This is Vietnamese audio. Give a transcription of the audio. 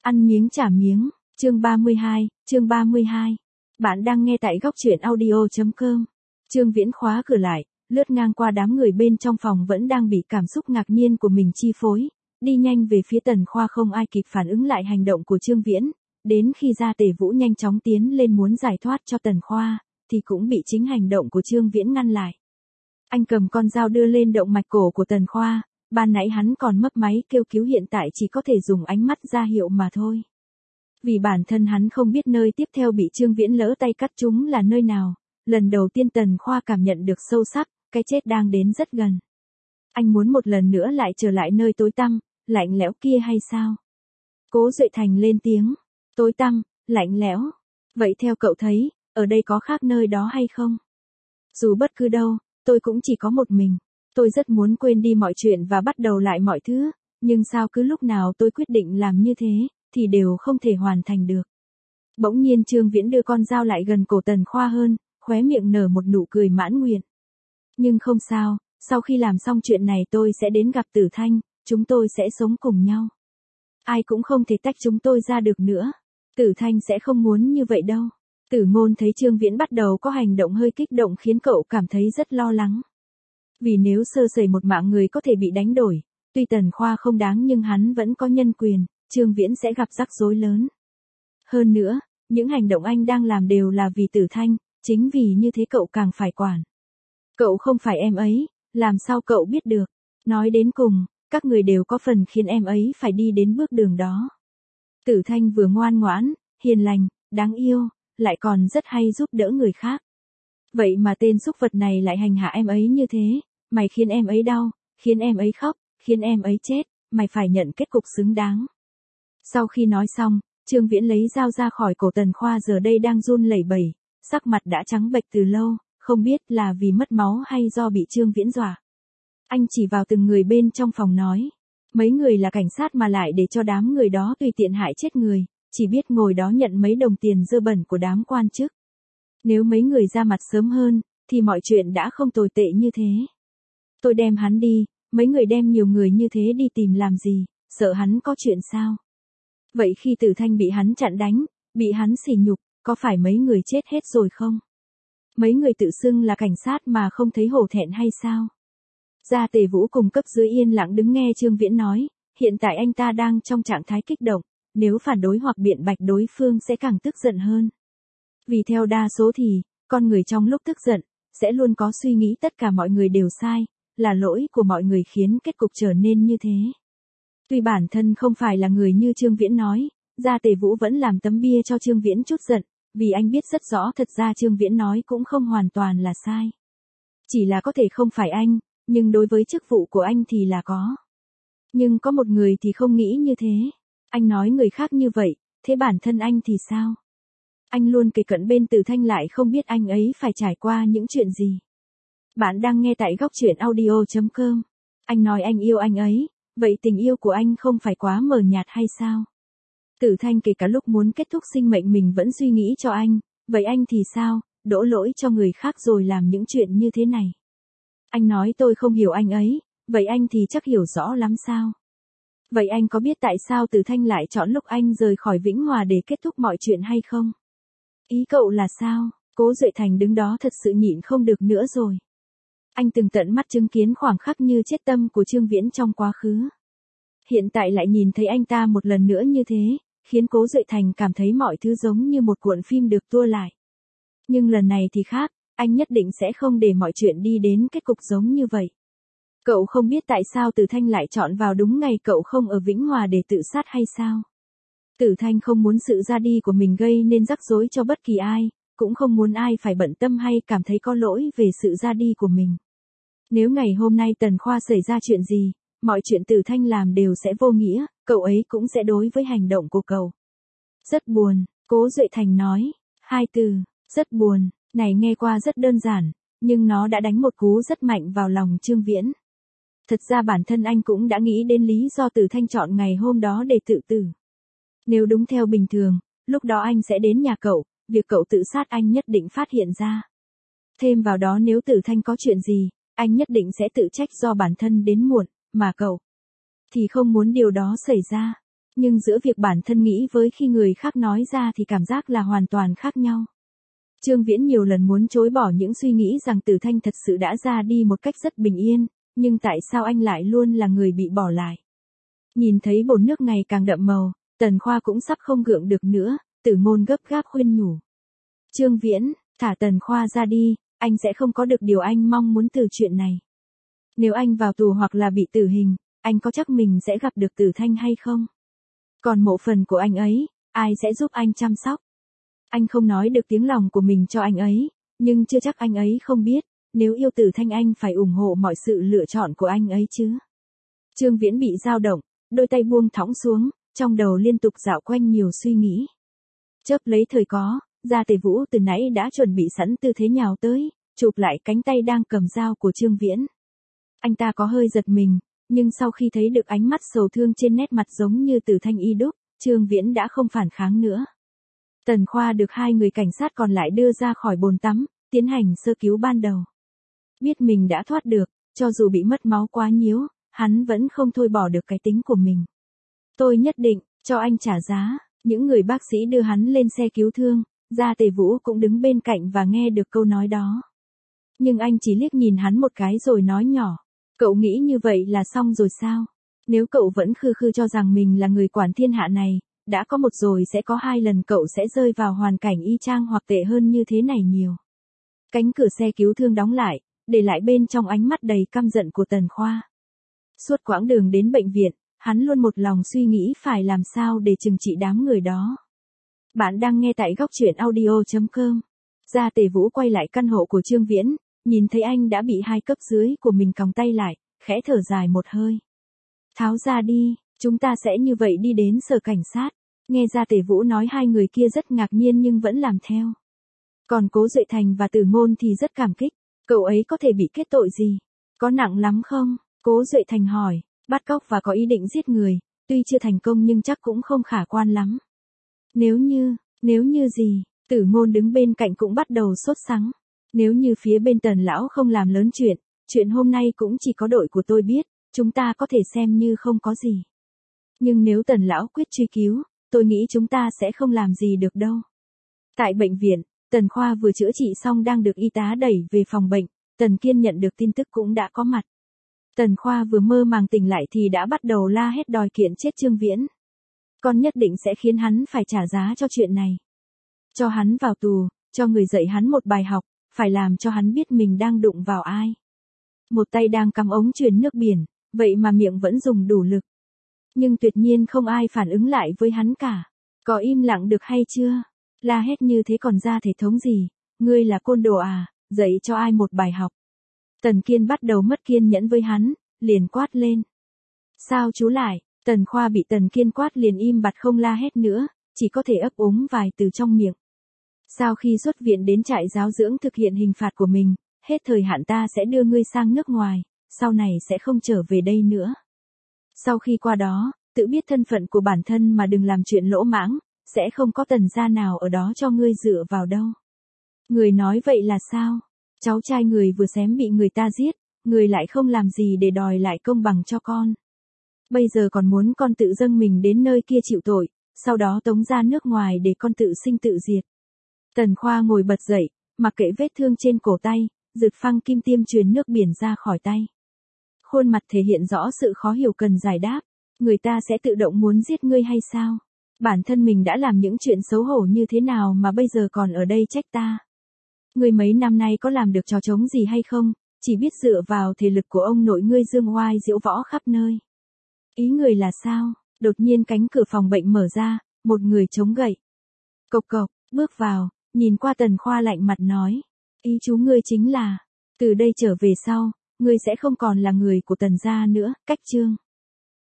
Ăn miếng trả miếng, chương 32. Bạn đang nghe tại góc truyện audio.com. Trương Viễn khóa cửa lại, lướt ngang qua đám người bên trong phòng vẫn đang bị cảm xúc ngạc nhiên của mình chi phối, đi nhanh về phía Tần Khoa. Không ai kịp phản ứng lại hành động của Trương Viễn, đến khi Gia Tề Vũ nhanh chóng tiến lên muốn giải thoát cho Tần Khoa, thì cũng bị chính hành động của Trương Viễn ngăn lại. Anh cầm con dao đưa lên động mạch cổ của Tần Khoa, ban nãy hắn còn mấp máy kêu cứu, hiện tại chỉ có thể dùng ánh mắt ra hiệu mà thôi. Vì bản thân hắn không biết nơi tiếp theo bị Trương Viễn lỡ tay cắt trúng là nơi nào, lần đầu tiên Tần Khoa cảm nhận được sâu sắc, cái chết đang đến rất gần. Anh muốn một lần nữa lại trở lại nơi tối tăm, lạnh lẽo kia hay sao? Cố Duệ Thành lên tiếng, tối tăm, lạnh lẽo. Vậy theo cậu thấy, ở đây có khác nơi đó hay không? Dù bất cứ đâu, tôi cũng chỉ có một mình. Tôi rất muốn quên đi mọi chuyện và bắt đầu lại mọi thứ, nhưng sao cứ lúc nào tôi quyết định làm như thế, thì đều không thể hoàn thành được. Bỗng nhiên Trương Viễn đưa con dao lại gần cổ Tần Khoa hơn, khóe miệng nở một nụ cười mãn nguyện. Nhưng không sao, sau khi làm xong chuyện này tôi sẽ đến gặp Tử Thanh, chúng tôi sẽ sống cùng nhau. Ai cũng không thể tách chúng tôi ra được nữa. Tử Thanh sẽ không muốn như vậy đâu. Tử Ngôn thấy Trương Viễn bắt đầu có hành động hơi kích động khiến cậu cảm thấy rất lo lắng. Vì nếu sơ sẩy một mạng người có thể bị đánh đổi, tuy Tần Khoa không đáng nhưng hắn vẫn có nhân quyền, Trương Viễn sẽ gặp rắc rối lớn. Hơn nữa, những hành động anh đang làm đều là vì Tử Thanh, chính vì như thế cậu càng phải quản. Cậu không phải em ấy, làm sao cậu biết được? Nói đến cùng, các người đều có phần khiến em ấy phải đi đến bước đường đó. Tử Thanh vừa ngoan ngoãn, hiền lành, đáng yêu, lại còn rất hay giúp đỡ người khác. Vậy mà tên súc vật này lại hành hạ em ấy như thế, mày khiến em ấy đau, khiến em ấy khóc, khiến em ấy chết, mày phải nhận kết cục xứng đáng. Sau khi nói xong, Trương Viễn lấy dao ra khỏi cổ Tần Khoa giờ đây đang run lẩy bẩy, sắc mặt đã trắng bệch từ lâu, không biết là vì mất máu hay do bị Trương Viễn dọa. Anh chỉ vào từng người bên trong phòng nói, mấy người là cảnh sát mà lại để cho đám người đó tùy tiện hại chết người, chỉ biết ngồi đó nhận mấy đồng tiền dơ bẩn của đám quan chức. Nếu mấy người ra mặt sớm hơn, thì mọi chuyện đã không tồi tệ như thế. Tôi đem hắn đi, mấy người đem nhiều người như thế đi tìm làm gì, sợ hắn có chuyện sao? Vậy khi Tử Thanh bị hắn chặn đánh, bị hắn sỉ nhục, có phải mấy người chết hết rồi không? Mấy người tự xưng là cảnh sát mà không thấy hổ thẹn hay sao? Gia Tề Vũ cùng cấp dưới yên lặng đứng nghe Trương Viễn nói, hiện tại anh ta đang trong trạng thái kích động, nếu phản đối hoặc biện bạch đối phương sẽ càng tức giận hơn. Vì theo đa số thì, con người trong lúc tức giận, sẽ luôn có suy nghĩ tất cả mọi người đều sai, là lỗi của mọi người khiến kết cục trở nên như thế. Tuy bản thân không phải là người như Trương Viễn nói, Gia Tề Vũ vẫn làm tấm bia cho Trương Viễn chút giận, vì anh biết rất rõ thật ra Trương Viễn nói cũng không hoàn toàn là sai. Chỉ là có thể không phải anh, nhưng đối với chức vụ của anh thì là có. Nhưng có một người thì không nghĩ như thế. Anh nói người khác như vậy, thế bản thân anh thì sao? Anh luôn kề cận bên Tử Thanh lại không biết anh ấy phải trải qua những chuyện gì. Bạn đang nghe tại góc truyện audio.com. Anh nói anh yêu anh ấy, vậy tình yêu của anh không phải quá mờ nhạt hay sao? Tử Thanh kể cả lúc muốn kết thúc sinh mệnh mình vẫn suy nghĩ cho anh, vậy anh thì sao, đổ lỗi cho người khác rồi làm những chuyện như thế này. Anh nói tôi không hiểu anh ấy, vậy anh thì chắc hiểu rõ lắm sao? Vậy anh có biết tại sao Tử Thanh lại chọn lúc anh rời khỏi Vĩnh Hòa để kết thúc mọi chuyện hay không? Ý cậu là sao? Cố Duệ Thành đứng đó thật sự nhịn không được nữa rồi. Anh từng tận mắt chứng kiến khoảng khắc như chết tâm của Trương Viễn trong quá khứ. Hiện tại lại nhìn thấy anh ta một lần nữa như thế, khiến Cố Duệ Thành cảm thấy mọi thứ giống như một cuộn phim được tua lại. Nhưng lần này thì khác, anh nhất định sẽ không để mọi chuyện đi đến kết cục giống như vậy. Cậu không biết tại sao Tử Thanh lại chọn vào đúng ngày cậu không ở Vĩnh Hòa để tự sát hay sao? Tử Thanh không muốn sự ra đi của mình gây nên rắc rối cho bất kỳ ai, cũng không muốn ai phải bận tâm hay cảm thấy có lỗi về sự ra đi của mình. Nếu ngày hôm nay Tần Khoa xảy ra chuyện gì, mọi chuyện Tử Thanh làm đều sẽ vô nghĩa, cậu ấy cũng sẽ đối với hành động của cậu. Rất buồn, Cố Duệ Thành nói, hai từ, rất buồn, này nghe qua rất đơn giản, nhưng nó đã đánh một cú rất mạnh vào lòng Trương Viễn. Thật ra bản thân anh cũng đã nghĩ đến lý do Tử Thanh chọn ngày hôm đó để tự tử. Nếu đúng theo bình thường, lúc đó anh sẽ đến nhà cậu, việc cậu tự sát anh nhất định phát hiện ra. Thêm vào đó nếu Tử Thanh có chuyện gì, anh nhất định sẽ tự trách do bản thân đến muộn, mà cậu thì không muốn điều đó xảy ra. Nhưng giữa việc bản thân nghĩ với khi người khác nói ra thì cảm giác là hoàn toàn khác nhau. Trương Viễn nhiều lần muốn chối bỏ những suy nghĩ rằng Tử Thanh thật sự đã ra đi một cách rất bình yên, nhưng tại sao anh lại luôn là người bị bỏ lại? Nhìn thấy bồn nước ngày càng đậm màu, Tần Khoa cũng sắp không gượng được nữa, Tử Ngôn gấp gáp khuyên nhủ. Trương Viễn, thả Tần Khoa ra đi, anh sẽ không có được điều anh mong muốn từ chuyện này. Nếu anh vào tù hoặc là bị tử hình, anh có chắc mình sẽ gặp được Tử Thanh hay không? Còn mộ phần của anh ấy, ai sẽ giúp anh chăm sóc? Anh không nói được tiếng lòng của mình cho anh ấy, nhưng chưa chắc anh ấy không biết, nếu yêu Tử Thanh anh phải ủng hộ mọi sự lựa chọn của anh ấy chứ. Trương Viễn bị dao động, đôi tay buông thõng xuống, trong đầu liên tục dạo quanh nhiều suy nghĩ. Chớp lấy thời có, Gia Tề Vũ từ nãy đã chuẩn bị sẵn tư thế nhào tới, chụp lại cánh tay đang cầm dao của Trương Viễn. Anh ta có hơi giật mình, nhưng sau khi thấy được ánh mắt sầu thương trên nét mặt giống như Tử Thanh y đúc, Trương Viễn đã không phản kháng nữa. Tần Khoa được 2 người cảnh sát còn lại đưa ra khỏi bồn tắm, tiến hành sơ cứu ban đầu. Biết mình đã thoát được, cho dù bị mất máu quá nhiều, hắn vẫn không thôi bỏ được cái tính của mình. Tôi nhất định, cho anh trả giá. Những người bác sĩ đưa hắn lên xe cứu thương, Gia Tề Vũ cũng đứng bên cạnh và nghe được câu nói đó. Nhưng anh chỉ liếc nhìn hắn một cái rồi nói nhỏ. Cậu nghĩ như vậy là xong rồi sao? Nếu cậu vẫn khư khư cho rằng mình là người quản thiên hạ này, đã có một rồi sẽ có 2 lần cậu sẽ rơi vào hoàn cảnh y chang hoặc tệ hơn như thế này nhiều. Cánh cửa xe cứu thương đóng lại, để lại bên trong ánh mắt đầy căm giận của Tần Khoa. Suốt quãng đường đến bệnh viện, hắn luôn một lòng suy nghĩ phải làm sao để trừng trị đám người đó. Bạn đang nghe tại góc truyện audio.com. Gia Tề Vũ quay lại căn hộ của Trương Viễn, nhìn thấy anh đã bị 2 cấp dưới của mình còng tay lại, khẽ thở dài một hơi. Tháo ra đi, chúng ta sẽ như vậy đi đến sở cảnh sát. Nghe Gia Tề Vũ nói 2 người kia rất ngạc nhiên nhưng vẫn làm theo. Còn Cố Duệ Thành và Tử Ngôn thì rất cảm kích. Cậu ấy có thể bị kết tội gì? Có nặng lắm không? Cố Duệ Thành hỏi. Bắt cóc và có ý định giết người, tuy chưa thành công nhưng chắc cũng không khả quan lắm. Nếu như gì? Tử Ngôn đứng bên cạnh cũng bắt đầu sốt sắng. Nếu như phía bên Tần lão không làm lớn chuyện hôm nay cũng chỉ có đội của tôi biết, chúng ta có thể xem như không có gì. Nhưng nếu Tần lão quyết truy cứu, tôi nghĩ chúng ta sẽ không làm gì được đâu. Tại bệnh viện, Tần Khoa vừa chữa trị xong đang được y tá đẩy về phòng bệnh, Tần Kiên nhận được tin tức cũng đã có mặt. Tần Khoa vừa mơ màng tỉnh lại thì đã bắt đầu la hét đòi kiện chết Trương Viễn. Con nhất định sẽ khiến hắn phải trả giá cho chuyện này. Cho hắn vào tù, cho người dạy hắn một bài học, phải làm cho hắn biết mình đang đụng vào ai. Một tay đang cắm ống truyền nước biển, vậy mà miệng vẫn dùng đủ lực. Nhưng tuyệt nhiên không ai phản ứng lại với hắn cả. Có im lặng được hay chưa? La hét như thế còn ra thể thống gì? Ngươi là côn đồ à, dạy cho ai một bài học? Tần Kiên bắt đầu mất kiên nhẫn với hắn, liền quát lên. Sao chú lại? Tần Khoa bị Tần Kiên quát liền im bặt không la hét nữa, chỉ có thể ấp úng vài từ trong miệng. Sau khi xuất viện đến trại giáo dưỡng thực hiện hình phạt của mình, hết thời hạn ta sẽ đưa ngươi sang nước ngoài, sau này sẽ không trở về đây nữa. Sau khi qua đó, tự biết thân phận của bản thân mà đừng làm chuyện lỗ mãng, sẽ không có Tần gia nào ở đó cho ngươi dựa vào đâu. Người nói vậy là sao? Cháu trai người vừa xém bị người ta giết, người lại không làm gì để đòi lại công bằng cho con. Bây giờ còn muốn con tự dâng mình đến nơi kia chịu tội, sau đó tống ra nước ngoài để con tự sinh tự diệt. Tần Khoa ngồi bật dậy, mặc kệ vết thương trên cổ tay, giật phăng kim tiêm truyền nước biển ra khỏi tay. Khuôn mặt thể hiện rõ sự khó hiểu cần giải đáp. Người ta sẽ tự động muốn giết ngươi hay sao? Bản thân mình đã làm những chuyện xấu hổ như thế nào mà bây giờ còn ở đây trách ta? Ngươi mấy năm nay có làm được trò trống gì hay không? Chỉ biết dựa vào thể lực của ông nội ngươi dương oai diễu võ khắp nơi. Ý người là sao? Đột nhiên cánh cửa phòng bệnh mở ra, một người chống gậy. Cộc cộc, bước vào, nhìn qua Tần Khoa lạnh mặt nói. Ý chú ngươi chính là, từ đây trở về sau, ngươi sẽ không còn là người của Tần gia nữa, cách chương.